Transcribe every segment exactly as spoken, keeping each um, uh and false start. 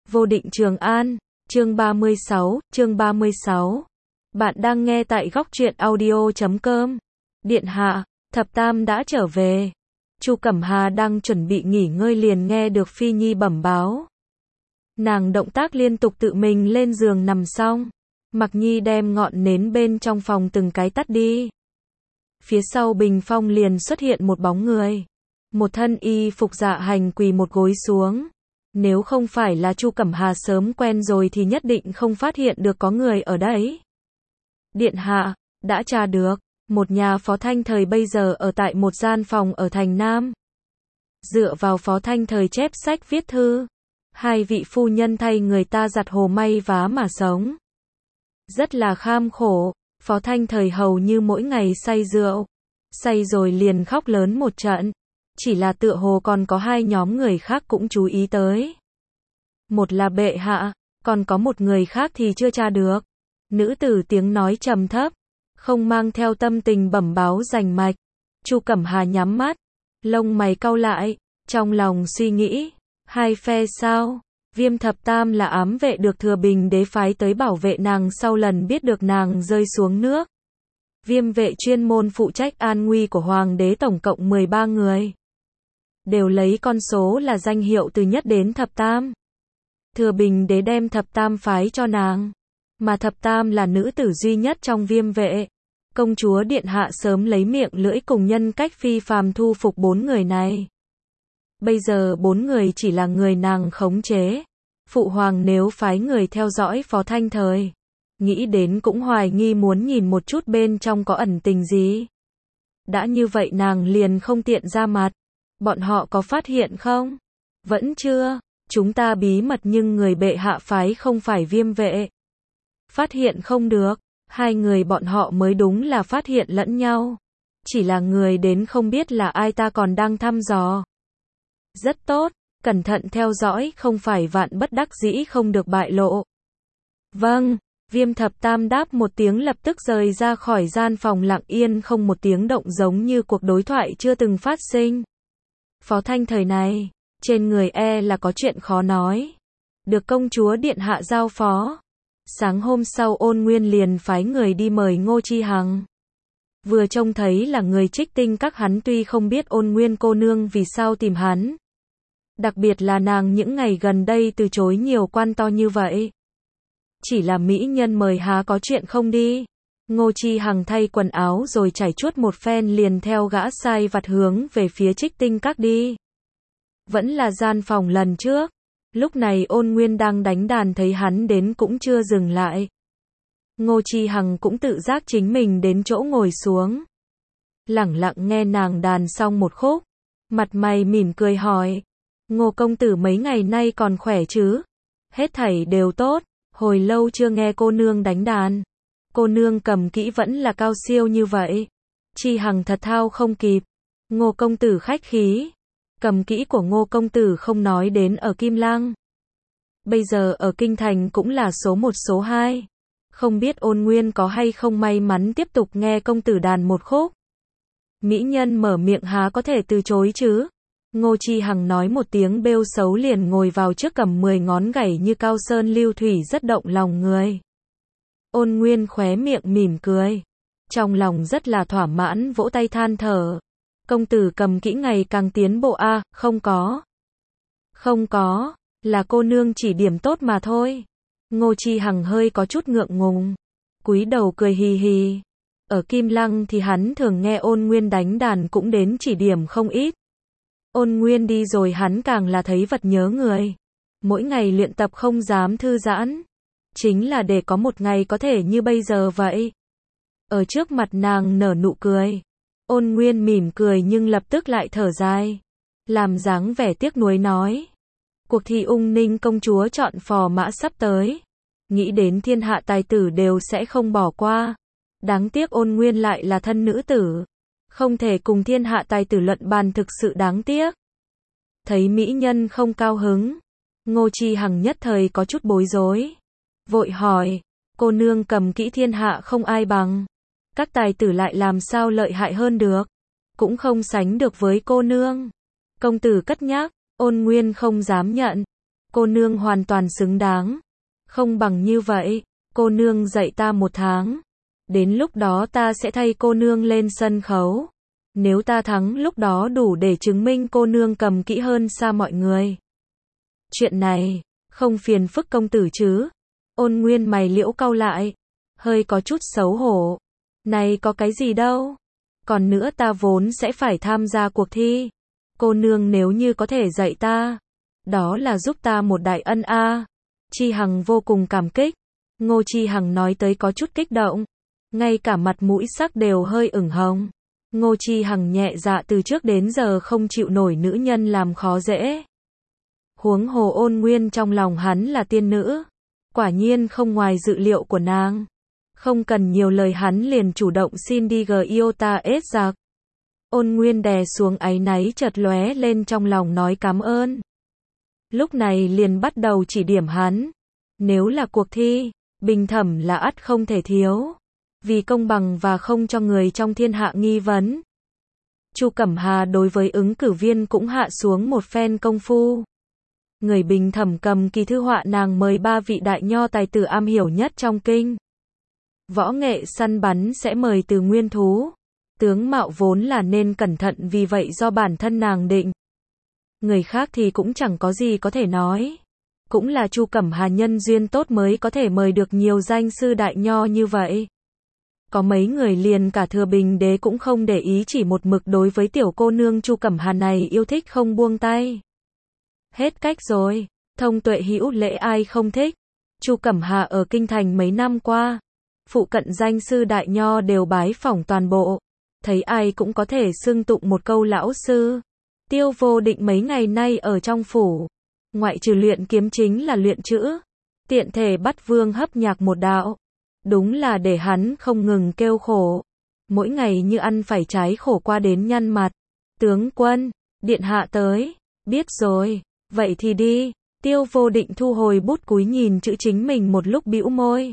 Vô định Trường An, chương ba mươi sáu, chương ba mươi sáu. Bạn đang nghe tại góc truyện audio chấm com. Điện hạ, Thập Tam đã trở về. Chu Cẩm Hà đang chuẩn bị nghỉ ngơi liền nghe được Phi Nhi bẩm báo. Nàng động tác liên tục tự mình lên giường nằm xong. Mặc Nhi đem ngọn nến bên trong phòng từng cái tắt đi. Phía sau bình phong liền xuất hiện một bóng người. Một thân y phục dạ hành quỳ một gối xuống. Nếu không phải là Chu Cẩm Hà sớm quen rồi thì nhất định không phát hiện được có người ở đấy. Điện hạ, đã tra được, một nhà Phó Thanh Thời bây giờ ở tại một gian phòng ở thành Nam. Dựa vào Phó Thanh Thời chép sách viết thư, hai vị phu nhân thay người ta giặt hồ may vá mà sống. Rất là kham khổ, Phó Thanh Thời hầu như mỗi ngày say rượu, say rồi liền khóc lớn một trận. Chỉ là tựa hồ còn có hai nhóm người khác cũng chú ý tới. Một là bệ hạ, còn có một người khác thì chưa tra được. Nữ tử tiếng nói trầm thấp, không mang theo tâm tình bẩm báo rành mạch. Chu Cẩm Hà nhắm mắt, lông mày cau lại, trong lòng suy nghĩ, hai phe sao? Viêm Thập Tam là ám vệ được Thừa Bình đế phái tới bảo vệ nàng sau lần biết được nàng rơi xuống nước. Viêm vệ chuyên môn phụ trách an nguy của hoàng đế tổng cộng mười ba người. Đều lấy con số là danh hiệu từ nhất đến thập tam. Thừa Bình đế đem thập tam phái cho nàng. Mà thập tam là nữ tử duy nhất trong viêm vệ. Công chúa điện hạ sớm lấy miệng lưỡi cùng nhân cách phi phàm thu phục bốn người này. Bây giờ bốn người chỉ là người nàng khống chế. Phụ hoàng nếu phái người theo dõi Phó Thanh Thời, nghĩ đến cũng hoài nghi muốn nhìn một chút bên trong có ẩn tình gì. Đã như vậy nàng liền không tiện ra mặt. Bọn họ có phát hiện không? Vẫn chưa, chúng ta bí mật nhưng người bệ hạ phái không phải viêm vệ. Phát hiện không được, hai người bọn họ mới đúng là phát hiện lẫn nhau. Chỉ là người đến không biết là ai ta còn đang thăm dò. Rất tốt, cẩn thận theo dõi không phải vạn bất đắc dĩ không được bại lộ. Vâng, Viêm Thập Tam đáp một tiếng lập tức rời ra khỏi gian phòng lặng yên không một tiếng động giống như cuộc đối thoại chưa từng phát sinh. Phó Thanh Thời này, trên người e là có chuyện khó nói. Được công chúa điện hạ giao phó. Sáng hôm sau Ôn Nguyên liền phái người đi mời Ngô Chi Hằng. Vừa trông thấy là người Trích Tinh các hắn tuy không biết Ôn Nguyên cô nương vì sao tìm hắn. Đặc biệt là nàng những ngày gần đây từ chối nhiều quan to như vậy. Chỉ là mỹ nhân mời há có chuyện không đi. Ngô Chi Hằng thay quần áo rồi chải chuốt một phen liền theo gã sai vặt hướng về phía Trích Tinh các đi. Vẫn là gian phòng lần trước. Lúc này Ôn Nguyên đang đánh đàn thấy hắn đến cũng chưa dừng lại. Ngô Chi Hằng cũng tự giác chính mình đến chỗ ngồi xuống. Lẳng lặng nghe nàng đàn xong một khúc. Mặt mày mỉm cười hỏi. Ngô công tử mấy ngày nay còn khỏe chứ? Hết thảy đều tốt, hồi lâu chưa nghe cô nương đánh đàn. Cô nương cầm kỹ vẫn là cao siêu như vậy. Chi Hằng thật thao không kịp. Ngô công tử khách khí. Cầm kỹ của Ngô công tử không nói đến ở Kim Lăng. Bây giờ ở Kinh Thành cũng là số một số hai. Không biết Ôn Nguyên có hay không may mắn tiếp tục nghe công tử đàn một khúc. Mỹ nhân mở miệng há có thể từ chối chứ. Ngô Chi Hằng nói một tiếng bêu xấu liền ngồi vào trước cầm mười ngón gảy như cao sơn lưu thủy rất động lòng người. Ôn Nguyên khóe miệng mỉm cười. Trong lòng rất là thỏa mãn vỗ tay than thở. Công tử cầm kỹ ngày càng tiến bộ a, à, không có. Không có, là cô nương chỉ điểm tốt mà thôi. Ngô Chi Hằng hơi có chút ngượng ngùng. Cúi đầu cười hì hì. Ở Kim Lăng thì hắn thường nghe Ôn Nguyên đánh đàn cũng đến chỉ điểm không ít. Ôn Nguyên đi rồi hắn càng là thấy vật nhớ người. Mỗi ngày luyện tập không dám thư giãn. Chính là để có một ngày có thể như bây giờ vậy. Ở trước mặt nàng nở nụ cười. Ôn Nguyên mỉm cười nhưng lập tức lại thở dài. Làm dáng vẻ tiếc nuối nói. Cuộc thi Ung Ninh công chúa chọn phò mã sắp tới. Nghĩ đến thiên hạ tài tử đều sẽ không bỏ qua. Đáng tiếc Ôn Nguyên lại là thân nữ tử. Không thể cùng thiên hạ tài tử luận bàn thực sự đáng tiếc. Thấy mỹ nhân không cao hứng. Ngô Chi Hằng nhất thời có chút bối rối. Vội hỏi. Cô nương cầm kỹ thiên hạ không ai bằng. Các tài tử lại làm sao lợi hại hơn được. Cũng không sánh được với cô nương. Công tử cất nhắc. Ôn Nguyên không dám nhận. Cô nương hoàn toàn xứng đáng. Không bằng như vậy, cô nương dạy ta một tháng. Đến lúc đó ta sẽ thay cô nương lên sân khấu. Nếu ta thắng lúc đó đủ để chứng minh cô nương cầm kỹ hơn xa mọi người. Chuyện này, không phiền phức công tử chứ? Ôn Nguyên mày liễu cau lại, hơi có chút xấu hổ. Này có cái gì đâu. Còn nữa ta vốn sẽ phải tham gia cuộc thi. Cô nương nếu như có thể dạy ta, đó là giúp ta một đại ân a. À. Chi Hằng vô cùng cảm kích. Ngô Chi Hằng nói tới có chút kích động. Ngay cả mặt mũi sắc đều hơi ửng hồng. Ngô Chi Hằng nhẹ dạ từ trước đến giờ không chịu nổi nữ nhân làm khó dễ. Huống hồ Ôn Nguyên trong lòng hắn là tiên nữ. Quả nhiên không ngoài dự liệu của nàng. Không cần nhiều lời hắn liền chủ động xin đi gờ Iota S giặc. Ôn Nguyên đè xuống áy náy chợt lóe lên trong lòng nói cảm ơn. Lúc này liền bắt đầu chỉ điểm hắn. Nếu là cuộc thi, bình thẩm là ắt không thể thiếu. Vì công bằng và không cho người trong thiên hạ nghi vấn. Chu Cẩm Hà đối với ứng cử viên cũng hạ xuống một phen công phu. Người bình thẩm cầm kỳ thư họa nàng mời ba vị đại nho tài tử am hiểu nhất trong kinh. Võ nghệ săn bắn sẽ mời từ nguyên thú. Tướng mạo vốn là nên cẩn thận vì vậy do bản thân nàng định. Người khác thì cũng chẳng có gì có thể nói. Cũng là Chu Cẩm Hà nhân duyên tốt mới có thể mời được nhiều danh sư đại nho như vậy. Có mấy người liền cả Thừa Bình Đế cũng không để ý chỉ một mực đối với tiểu cô nương Chu Cẩm Hà này yêu thích không buông tay. Hết cách rồi, thông tuệ hữu lễ ai không thích. Chu Cẩm Hà ở kinh thành mấy năm qua, phụ cận danh sư đại nho đều bái phỏng toàn bộ. Thấy ai cũng có thể xưng tụng một câu lão sư. Tiêu Vô Định mấy ngày nay ở trong phủ, ngoại trừ luyện kiếm chính là luyện chữ, tiện thể bắt Vương Hấp Nhạc một đạo. Đúng là để hắn không ngừng kêu khổ. Mỗi ngày như ăn phải trái khổ qua đến nhăn mặt. Tướng quân, điện hạ tới. Biết rồi, vậy thì đi. Tiêu Vô Định thu hồi bút cúi nhìn chữ chính mình một lúc bĩu môi.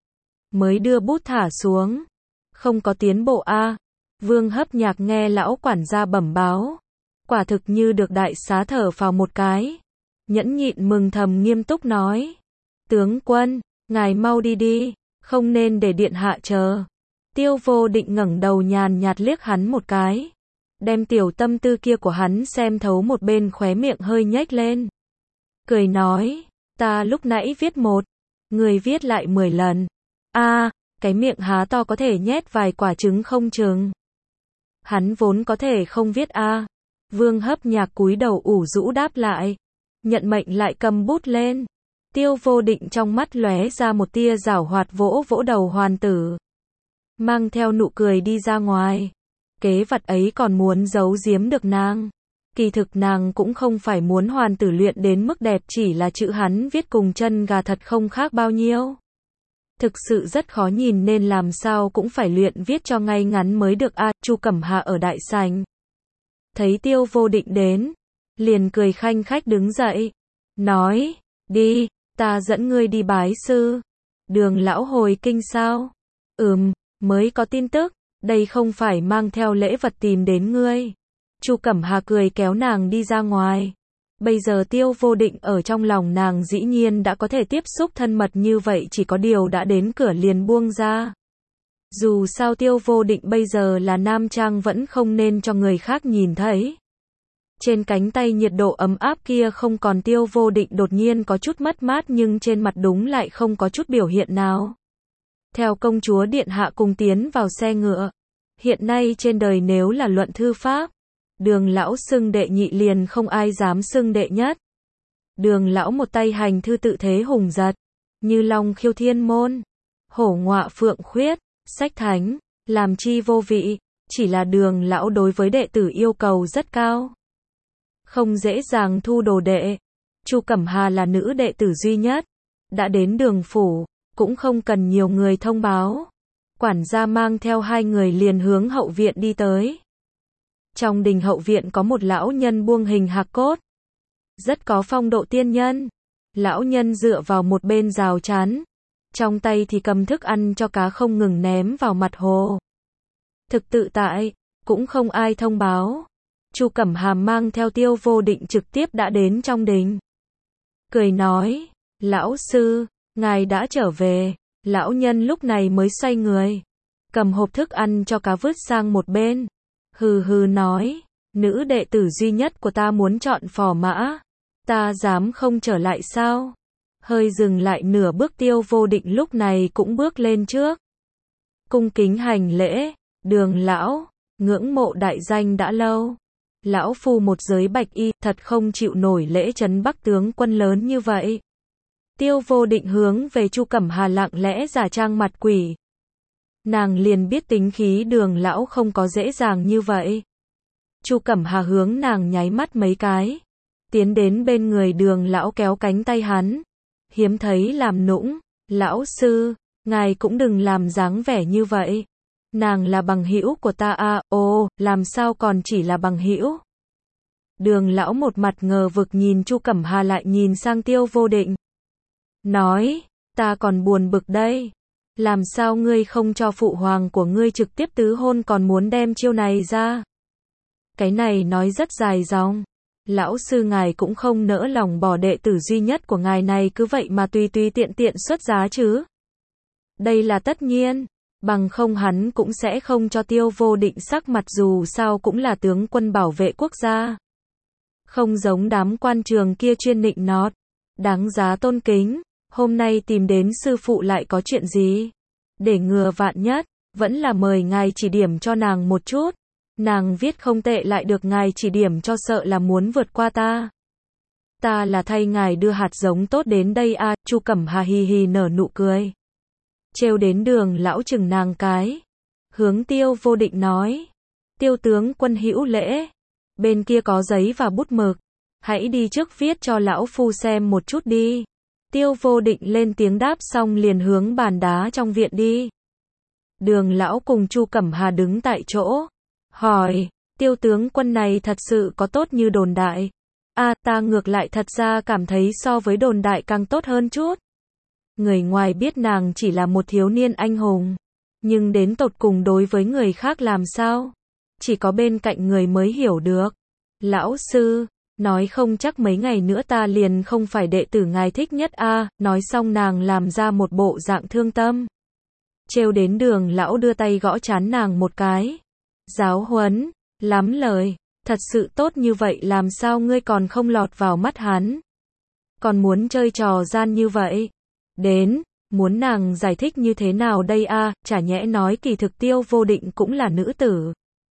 Mới đưa bút thả xuống. Không có tiến bộ a. À. Vương Hấp Nhạc nghe lão quản gia bẩm báo. Quả thực như được đại xá thở vào một cái. Nhẫn nhịn mừng thầm nghiêm túc nói. Tướng quân, ngài mau đi đi. Không nên để điện hạ chờ. Tiêu Vô Định ngẩng đầu nhàn nhạt liếc hắn một cái. Đem tiểu tâm tư kia của hắn xem thấu một bên khóe miệng hơi nhếch lên. Cười nói, ta lúc nãy viết một, người viết lại mười lần. A, à, cái miệng há to có thể nhét vài quả trứng không chừng. Hắn vốn có thể không viết a. À. Vương Hấp Nhạc cúi đầu ủ rũ đáp lại. Nhận mệnh lại cầm bút lên. Tiêu Vô Định trong mắt lóe ra một tia giảo hoạt vỗ vỗ đầu hoàn tử. Mang theo nụ cười đi ra ngoài. Kế vật ấy còn muốn giấu giếm được nàng. Kỳ thực nàng cũng không phải muốn hoàn tử luyện đến mức đẹp chỉ là chữ hắn viết cùng chân gà thật không khác bao nhiêu. Thực sự rất khó nhìn nên làm sao cũng phải luyện viết cho ngay ngắn mới được a. À, Chu Cẩm Hà ở đại sảnh. Thấy Tiêu Vô Định đến. Liền cười khanh khách đứng dậy. Nói, đi. Ta dẫn ngươi đi bái sư. Đường lão hồi kinh sao? Ừm, mới có tin tức. Đây không phải mang theo lễ vật tìm đến ngươi. Chu Cẩm Hà cười kéo nàng đi ra ngoài. Bây giờ Tiêu Vô Định ở trong lòng nàng dĩ nhiên đã có thể tiếp xúc thân mật như vậy, chỉ có điều đã đến cửa liền buông ra. Dù sao Tiêu Vô Định bây giờ là nam trang vẫn không nên cho người khác nhìn thấy. Trên cánh tay nhiệt độ ấm áp kia không còn. Tiêu Vô Định đột nhiên có chút mất mát nhưng trên mặt đúng lại không có chút biểu hiện nào. Theo công chúa điện hạ cùng tiến vào xe ngựa. Hiện nay trên đời nếu là luận thư pháp, Đường lão xưng đệ nhị liền không ai dám xưng đệ nhất. Đường lão một tay hành thư tự thế hùng giật, như long khiêu thiên môn, hổ ngọa phượng khuyết, sách thánh, làm chi vô vị, chỉ là đường lão đối với đệ tử yêu cầu rất cao. Không dễ dàng thu đồ đệ. Chu Cẩm Hà là nữ đệ tử duy nhất, đã đến đường phủ, cũng không cần nhiều người thông báo. Quản gia mang theo hai người liền hướng hậu viện đi tới. Trong đình hậu viện có một lão nhân buông hình hạc cốt, rất có phong độ tiên nhân. Lão nhân dựa vào một bên rào chắn, trong tay thì cầm thức ăn cho cá không ngừng ném vào mặt hồ. Thực tự tại, cũng không ai thông báo. Chu Cẩm Hàm mang theo Tiêu Vô Định trực tiếp đã đến trong đình. cười nói, lão sư, ngài đã trở về. Lão nhân lúc này mới xoay người, cầm hộp thức ăn cho cá vứt sang một bên, hừ hừ nói, nữ đệ tử duy nhất của ta muốn chọn phò mã, ta dám không trở lại sao? Hơi dừng lại nửa bước Tiêu Vô Định lúc này cũng bước lên trước, cung kính hành lễ, Đường lão, ngưỡng mộ đại danh đã lâu. Lão phu một giới bạch y, thật không chịu nổi lễ trấn Bắc tướng quân lớn như vậy. Tiêu Vô Định hướng về Chu Cẩm Hà lặng lẽ giả trang mặt quỷ. Nàng liền biết tính khí Đường lão không có dễ dàng như vậy. Chu Cẩm Hà hướng nàng nháy mắt mấy cái, tiến đến bên người Đường lão kéo cánh tay hắn, hiếm thấy làm nũng, lão sư, ngài cũng đừng làm dáng vẻ như vậy. Nàng là bằng hữu của ta à, ồ, làm sao còn chỉ là bằng hữu? Đường lão một mặt ngờ vực nhìn Chu Cẩm Hà lại nhìn sang Tiêu Vô Định. Nói, ta còn buồn bực đây. Làm sao ngươi không cho phụ hoàng của ngươi trực tiếp tứ hôn còn muốn đem chiêu này ra? Cái này nói rất dài dòng. Lão sư ngài cũng không nỡ lòng bỏ đệ tử duy nhất của ngài này cứ vậy mà tùy tùy tiện tiện xuất giá chứ. Đây là tất nhiên. Bằng không hắn cũng sẽ không cho Tiêu Vô Định sắc mặt dù sao cũng là tướng quân bảo vệ quốc gia. Không giống đám quan trường kia chuyên nịnh nọt, đáng giá tôn kính. Hôm nay tìm đến sư phụ lại có chuyện gì? Để ngừa vạn nhất, vẫn là mời ngài chỉ điểm cho nàng một chút. Nàng viết không tệ lại được ngài chỉ điểm cho sợ là muốn vượt qua ta. Ta là thay ngài đưa hạt giống tốt đến đây à, Chu Cẩm Hà hì hì nở nụ cười. Trêu đến Đường lão chừng nàng cái. Hướng Tiêu Vô Định nói. Tiêu tướng quân hữu lễ. Bên kia có giấy và bút mực. Hãy đi trước viết cho lão phu xem một chút đi. Tiêu Vô Định lên tiếng đáp xong liền hướng bàn đá trong viện đi. Đường lão cùng Chu Cẩm Hà đứng tại chỗ. Hỏi, Tiêu tướng quân này thật sự có tốt như đồn đại? À, ta ngược lại thật ra cảm thấy so với đồn đại càng tốt hơn chút. Người ngoài biết nàng chỉ là một thiếu niên anh hùng, nhưng đến tột cùng đối với người khác làm sao? Chỉ có bên cạnh người mới hiểu được. Lão sư, nói không chắc mấy ngày nữa ta liền không phải đệ tử ngài thích nhất a. À, nói xong nàng làm ra một bộ dạng thương tâm. Trêu đến Đường lão đưa tay gõ trán nàng một cái. Giáo huấn, lắm lời, thật sự tốt như vậy làm sao ngươi còn không lọt vào mắt hắn? Còn muốn chơi trò gian như vậy? Đến, muốn nàng giải thích như thế nào đây a? À, chả nhẽ nói kỳ thực Tiêu Vô Định cũng là nữ tử.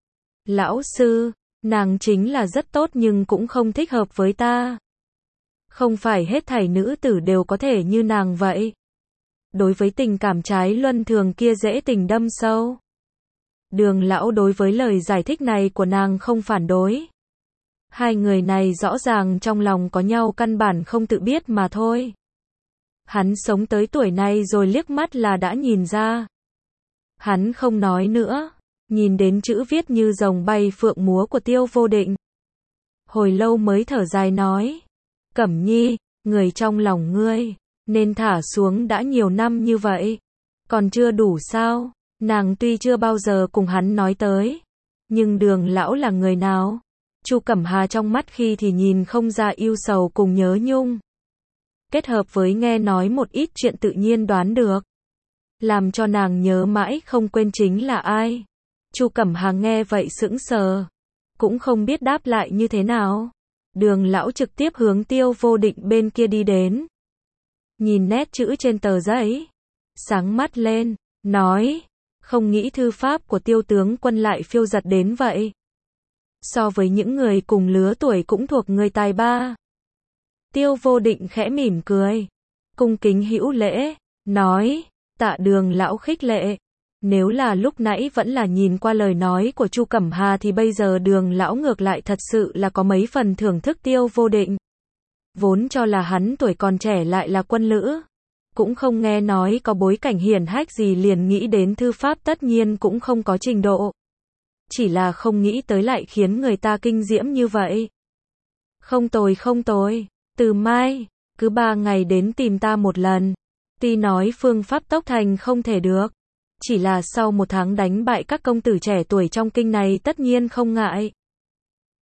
Lão sư, nàng chính là rất tốt nhưng cũng không thích hợp với ta. Không phải hết thảy nữ tử đều có thể như nàng vậy. Đối với tình cảm trái luân thường kia dễ tình đâm sâu. Đường lão đối với lời giải thích này của nàng không phản đối. Hai người này rõ ràng trong lòng có nhau căn bản không tự biết mà thôi. Hắn sống tới tuổi này rồi liếc mắt là đã nhìn ra. Hắn không nói nữa, nhìn đến chữ viết như rồng bay phượng múa của Tiêu Vô Định. Hồi lâu mới thở dài nói, Cẩm Nhi, người trong lòng ngươi, nên thả xuống đã nhiều năm như vậy. Còn chưa đủ sao? Nàng tuy chưa bao giờ cùng hắn nói tới, nhưng Đường lão là người nào? Chu Cẩm Hà trong mắt khi thì nhìn không ra yêu sầu cùng nhớ nhung. Kết hợp với nghe nói một ít chuyện tự nhiên đoán được. Làm cho nàng nhớ mãi không quên chính là ai. Chu Cẩm Hà nghe vậy sững sờ. Cũng không biết đáp lại như thế nào. Đường lão trực tiếp hướng Tiêu Vô Định bên kia đi đến. Nhìn nét chữ trên tờ giấy. Sáng mắt lên, nói. Không nghĩ thư pháp của Tiêu tướng quân lại phiêu giật đến vậy. So với những người cùng lứa tuổi cũng thuộc người tài ba. Tiêu Vô Định khẽ mỉm cười, cung kính hữu lễ, nói, tạ Đường lão khích lệ. Nếu là lúc nãy vẫn là nhìn qua lời nói của Chu Cẩm Hà thì bây giờ Đường lão ngược lại thật sự là có mấy phần thưởng thức Tiêu Vô Định. Vốn cho là hắn tuổi còn trẻ lại là quân lữ, cũng không nghe nói có bối cảnh hiển hách gì liền nghĩ đến thư pháp tất nhiên cũng không có trình độ. Chỉ là không nghĩ tới lại khiến người ta kinh diễm như vậy. Không tồi không tồi. Từ mai, cứ ba ngày đến tìm ta một lần. Tuy nói phương pháp tốc thành không thể được. Chỉ là sau một tháng đánh bại các công tử trẻ tuổi trong kinh này tất nhiên không ngại.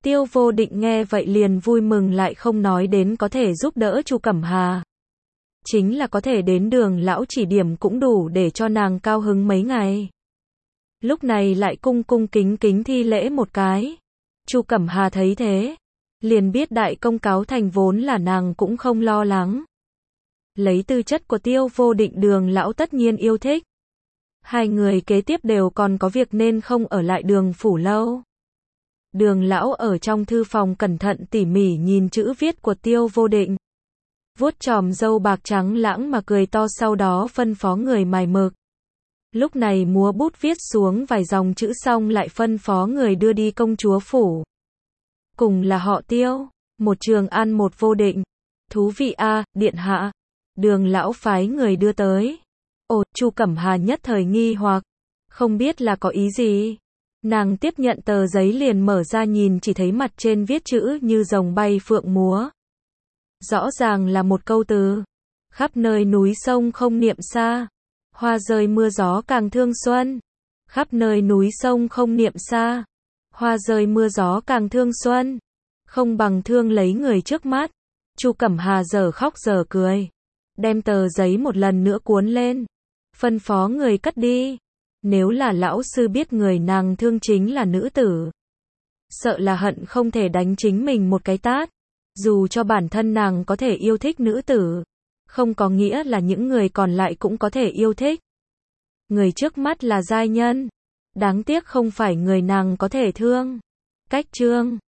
Tiêu Vô Định nghe vậy liền vui mừng lại không nói đến có thể giúp đỡ Chu Cẩm Hà. Chính là có thể đến Đường lão chỉ điểm cũng đủ để cho nàng cao hứng mấy ngày. Lúc này lại cung cung kính kính thi lễ một cái. Chu Cẩm Hà thấy thế, liền biết đại công cáo thành vốn là nàng cũng không lo lắng. Lấy tư chất của Tiêu Vô Định Đường lão tất nhiên yêu thích. Hai người kế tiếp đều còn có việc nên không ở lại Đường phủ lâu. Đường lão ở trong thư phòng cẩn thận tỉ mỉ nhìn chữ viết của Tiêu Vô Định. Vuốt chòm râu bạc trắng lãng mà cười to, sau đó phân phó người mài mực. Lúc này múa bút viết xuống vài dòng chữ xong lại phân phó người đưa đi công chúa phủ. Cùng là họ Tiêu, một Trường An một Vô Định. Thú vị a, điện hạ. Đường lão phái người đưa tới. Ồ, Chu Cẩm Hà nhất thời nghi hoặc, không biết là có ý gì. Nàng tiếp nhận tờ giấy liền mở ra nhìn, chỉ thấy mặt trên viết chữ như rồng bay phượng múa. Rõ ràng là một câu từ. Khắp nơi núi sông không niệm xa. Hoa rơi mưa gió càng thương xuân. Khắp nơi núi sông không niệm xa. Hoa rơi mưa gió càng thương xuân. Không bằng thương lấy người trước mắt. Chu Cẩm Hà giờ khóc giờ cười. Đem tờ giấy một lần nữa cuốn lên. Phân phó người cất đi. Nếu là lão sư biết người nàng thương chính là nữ tử, sợ là hận không thể đánh chính mình một cái tát. Dù cho bản thân nàng có thể yêu thích nữ tử, không có nghĩa là những người còn lại cũng có thể yêu thích. Người trước mắt là giai nhân, đáng tiếc không phải người nàng có thể thương. Cách chương